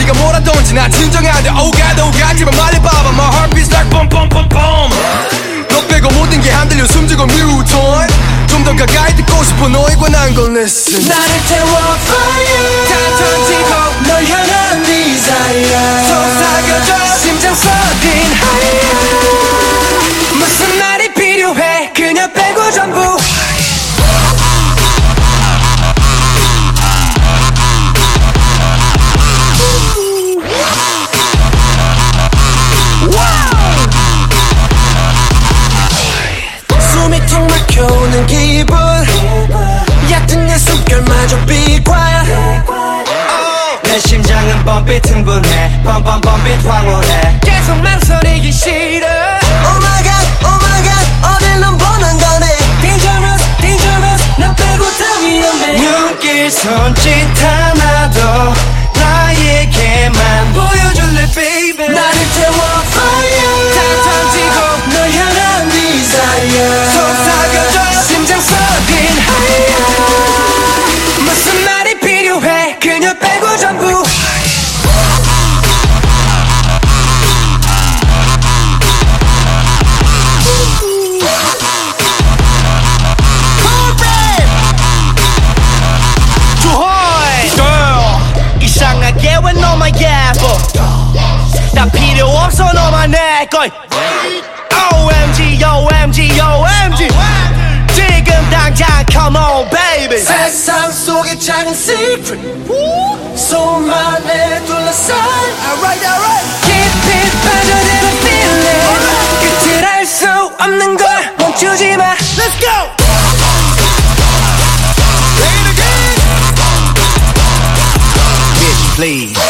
네가 뭐라던지 난 진정한데 오가지만 말해봐봐. My heart beats like boom boom boom boom. 너 빼고 모든 게 흔들려 숨지고 뮤턴. 좀 더 가까이 듣고 싶어 너에 관한 건 listen. 나를 태워 fire 다 던지고 널 향한 desire 속삭여줘 심장 쏘린 higher. 무슨 말이 필요해 그녀 빼고 전부. 숨이 턱 막혀오는 기분 얕은 내 숨결마저 be quiet. 내 심장은 뻔빛 흥분해 뻔뻔뻔빛 황홀해. 계속 망설이기 싫어. Oh my god 어딜 넌 보는 거네. Dangerous dangerous 나 빼고 다 위험해. 눈길 손짓 하나도 나에게만 보여줄래 baby. 나를 태워 fire 다 던지고 널 향한 desire 속삭여줘 심장 쏘린 higher. 무슨 말이 필요해 그녀 빼고 전부. 이상하게 왜 너만 예뻐. 나 필요 없어 너만 내걸. OMG OMG OMG 지금 당장 come on baby. 세상 속의 작은 secret 손만에 둘러싼 alright 깊이 빠져드는 feeling 끝을 알 수 없는 걸 멈추지 마. Let's go. Please